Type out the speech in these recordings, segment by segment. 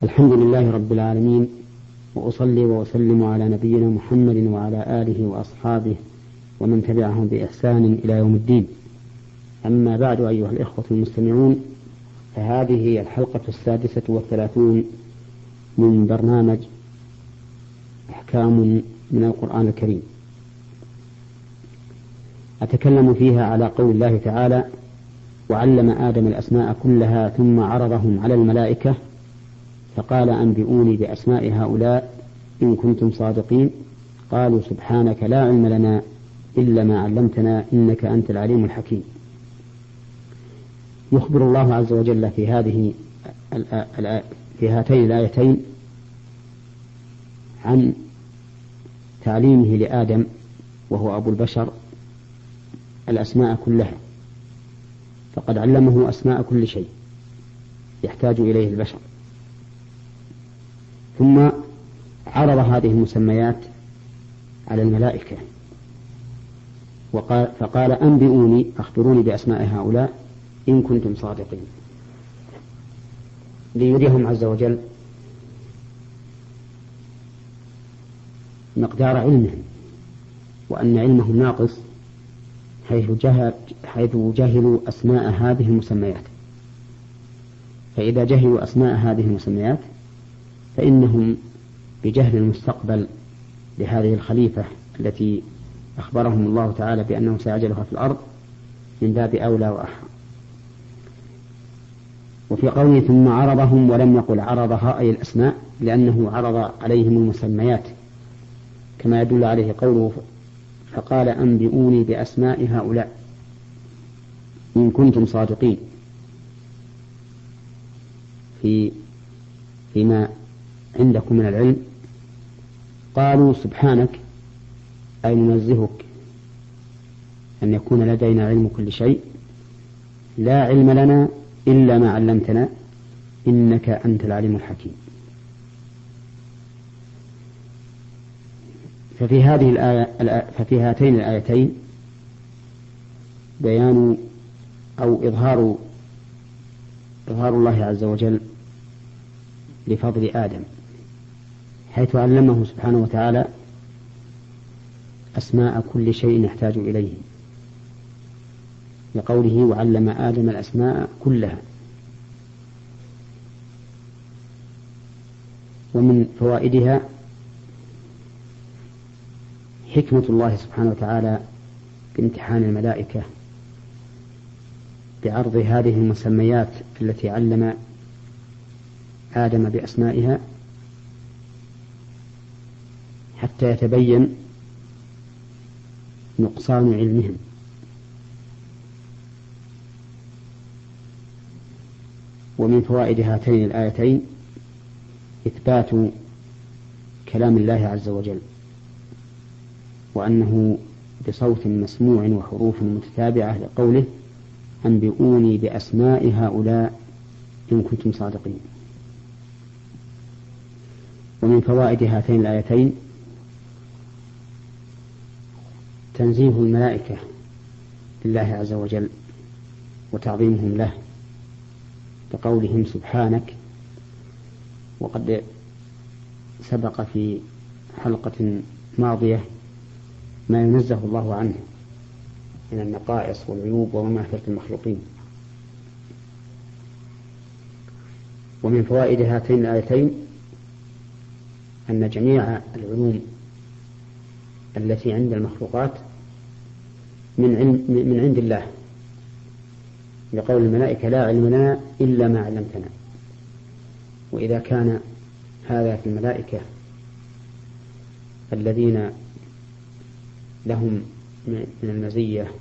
الحمد لله رب العالمين، وأصلي وأسلم على نبينا محمد وعلى آله وأصحابه ومن تبعهم بإحسان إلى يوم الدين. أما بعد، أيها الإخوة المستمعون، فهذه هي الحلقة 36 من برنامج أحكام من القرآن الكريم. أتكلم فيها على قول الله تعالى: وعلم آدم الأسماء كلها ثم عرضهم على الملائكة فقال أنبئوني بأسماء هؤلاء إن كنتم صادقين. قالوا سبحانك لا علم لنا إلا ما علمتنا إنك أنت العليم الحكيم. يخبر الله عز وجل في هاتين الآيتين عن تعليمه لآدم وهو أبو البشر الأسماء كلها، فقد علمه أسماء كل شيء يحتاج إليه البشر، ثم عرض هذه المسميات على الملائكة فقال أنبئوني، أخبروني بأسماء هؤلاء إن كنتم صادقين، ليريهم عز وجل مقدار علمهم وأن علمهم ناقص حيث جهلوا أسماء هذه المسميات. فإذا جهلوا أسماء هذه المسميات فإنهم بجهل المستقبل لهذه الخليفة التي أخبرهم الله تعالى بأنه سيجعلها في الأرض من باب أولى وأحرى. وفي قوله ثم عرضهم ولم يقل عرضها أي الأسماء، لأنه عرض عليهم المسميات كما يدل عليه قوله فقال أنبئوني بأسماء هؤلاء إن كنتم صادقين فيما عندكم من العلم. قالوا سبحانك أي ننزهك أن يكون لدينا علم كل شيء، لا علم لنا إلا ما علمتنا إنك أنت العليم الحكيم. ففي هاتين الآيتين بيان أو إظهار الله عز وجل لفضل آدم، حيث علمه سبحانه وتعالى أسماء كل شيء يحتاج إليه، لقوله وعلم آدم الأسماء كلها. ومن فوائدها حكمة الله سبحانه وتعالى بامتحان الملائكة بعرض هذه المسميات التي علم آدم بأسمائها حتى يتبين نقصان علمهم. ومن فوائد هاتين الآيتين إثبات كلام الله عز وجل، وأنه بصوت مسموع وحروف متتابعة، لقوله أنبئوني بأسماء هؤلاء إن كنتم صادقين. ومن فوائد هاتين الآيتين تنزيه الملائكة لله عز وجل وتعظيمهم له بقولهم سبحانك. وقد سبق في حلقة ماضية ما ينزه الله عنه من النقائص والعيوب ومماثلة المخلوقين. ومن فوائد هاتين الآيتين أن جميع العلوم التي عند المخلوقات من عند الله، لقول الملائكة لا علم لنا إلا ما علمتنا. وإذا كان هذا في الملائكة الذين لهم من المزية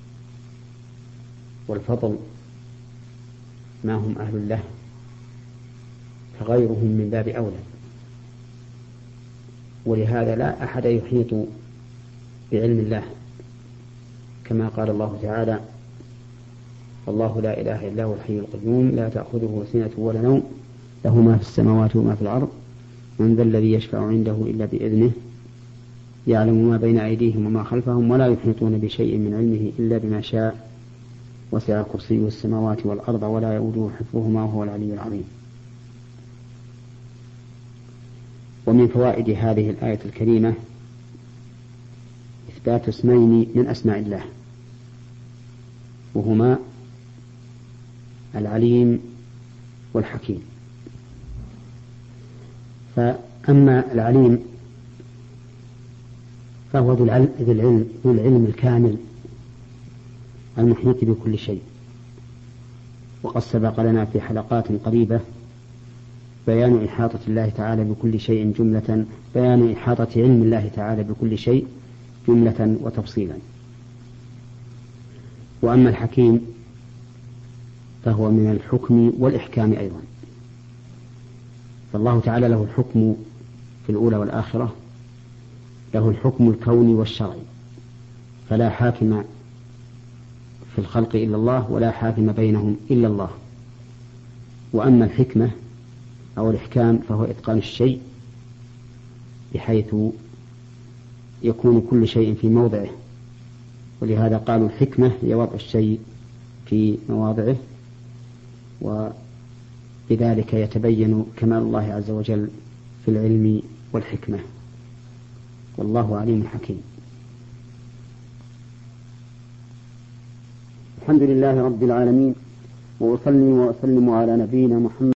والفضل ما هم أهل له، فغيرهم من باب أولى. ولهذا لا أحد يحيط بعلم الله، كما قال الله تعالى الله لا إله إلا هو الحي القيوم لا تأخذه سنة ولا نوم له ما في السماوات وما في الأرض من ذا الذي يشفع عنده إلا بإذنه يعلم ما بين أيديهم وما خلفهم ولا يحيطون بشيء من علمه إلا بما شاء وسع كرسيه السماوات والأرض ولا يؤوده حفظهما وهو العلي العظيم. ومن فوائد هذه الآية الكريمة إثبات اسمين من أسماء الله، وهما العليم والحكيم. فأما العليم فهو ذو العلم الكامل المحيط بكل شيء، وقد سبق لنا في حلقات قريبة بيان إحاطة الله تعالى بكل شيء جملة، بيان إحاطة علم الله تعالى بكل شيء جملة وتفصيلا. وأما الحكيم فهو من الحكم والإحكام أيضا، فالله تعالى له الحكم في الأولى والآخرة، له الحكم الكوني والشرعي، فلا حاكم في الخلق إلا الله ولا حاكم بينهم إلا الله. وأما الحكمة أو الإحكام فهو إتقان الشيء بحيث يكون كل شيء في موضعه، ولهذا قالوا الحكمة هي وضع الشيء في مواضعه، وبذلك يتبين كمال الله عز وجل في العلم والحكمة، والله عليم حكيم. الحمد لله رب العالمين، وأصلي وأسلم على نبينا محمد